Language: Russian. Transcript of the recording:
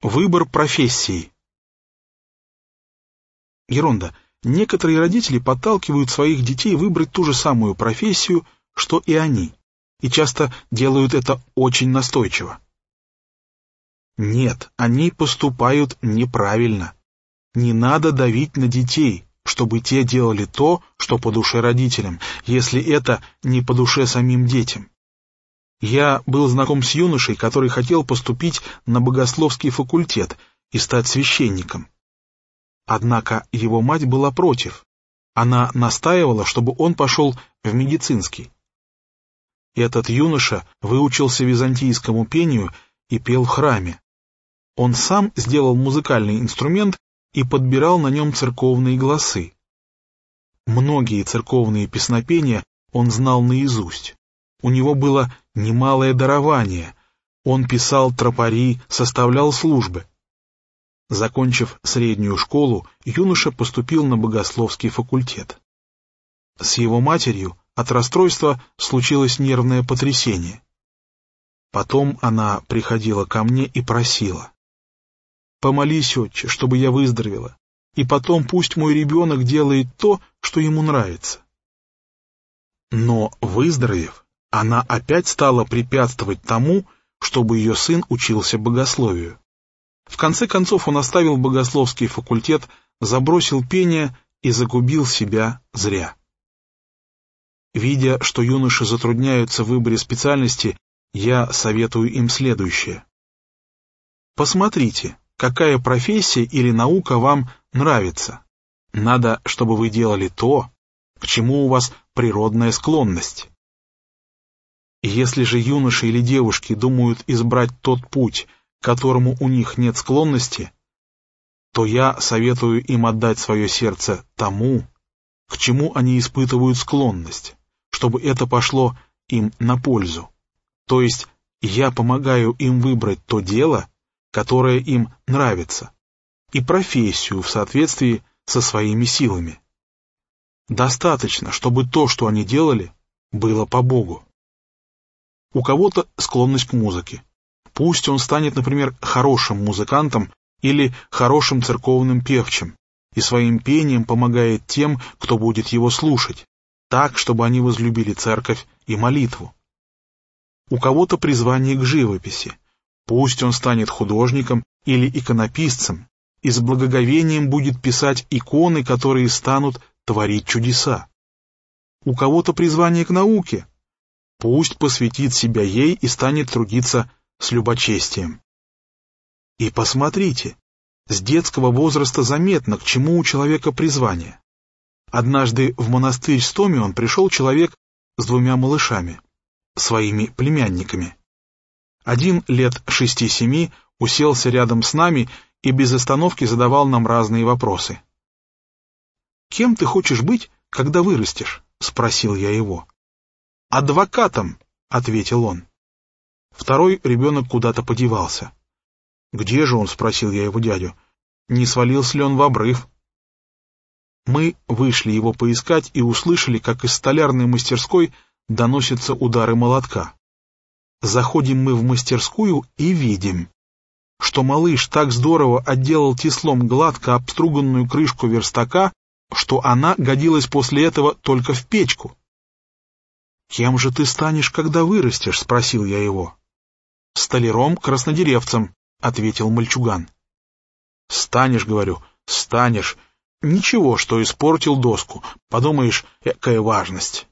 Выбор профессии. Ерунда. Некоторые родители подталкивают своих детей выбрать ту же самую профессию, что и они, и часто делают это очень настойчиво. Нет, они поступают неправильно. Не надо давить на детей, чтобы те делали то, что по душе родителям, если это не по душе самим детям. Я был знаком с юношей, который хотел поступить на богословский факультет и стать священником. Однако его мать была против. Она настаивала, чтобы он пошел в медицинский. Этот юноша выучился византийскому пению и пел в храме. Он сам сделал музыкальный инструмент и подбирал на нем церковные гласы. Многие церковные песнопения он знал наизусть. У него было немалое дарование. Он писал тропари, составлял службы. Закончив среднюю школу, юноша поступил на богословский факультет. С его матерью от расстройства случилось нервное потрясение. Потом она приходила ко мне и просила: «Помолись, отче, чтобы я выздоровела, и потом пусть мой ребенок делает то, что ему нравится». Но, выздоровев, она опять стала препятствовать тому, чтобы ее сын учился богословию. В конце концов он оставил богословский факультет, забросил пение и загубил себя зря. Видя, что юноши затрудняются в выборе специальности, я советую им следующее. Посмотрите, какая профессия или наука вам нравится. Надо, чтобы вы делали то, к чему у вас природная склонность. Если же юноши или девушки думают избрать тот путь, к которому у них нет склонности, то я советую им отдать свое сердце тому, к чему они испытывают склонность, чтобы это пошло им на пользу. То есть я помогаю им выбрать то дело, которое им нравится, и профессию в соответствии со своими силами. Достаточно, чтобы то, что они делали, было по Богу. У кого-то склонность к музыке. Пусть он станет, например, хорошим музыкантом или хорошим церковным певчим, и своим пением помогает тем, кто будет его слушать, так, чтобы они возлюбили церковь и молитву. У кого-то призвание к живописи. Пусть он станет художником или иконописцем, и с благоговением будет писать иконы, которые станут творить чудеса. У кого-то призвание к науке. Пусть посвятит себя ей и станет трудиться с любочестием. И посмотрите, с детского возраста заметно, к чему у человека призвание. Однажды в монастырь Стомион пришел человек с 2 малышами, своими племянниками. Один лет 6-7 уселся рядом с нами и без остановки задавал нам разные вопросы. «Кем ты хочешь быть, когда вырастешь?» — спросил я его. «Адвокатом», — ответил он. Второй ребенок куда-то подевался. «Где же он?» — спросил я его дядю. «Не свалился ли он в обрыв?» Мы вышли его поискать и услышали, как из столярной мастерской доносятся удары молотка. Заходим мы в мастерскую и видим, что малыш так здорово отделал теслом гладко обструганную крышку верстака, что она годилась после этого только в печку. «Кем же ты станешь, когда вырастешь?» — спросил я его. «Столяром-краснодеревцем», — ответил мальчуган. «Станешь, — говорю, — станешь. Ничего, что испортил доску. Подумаешь, экая важность».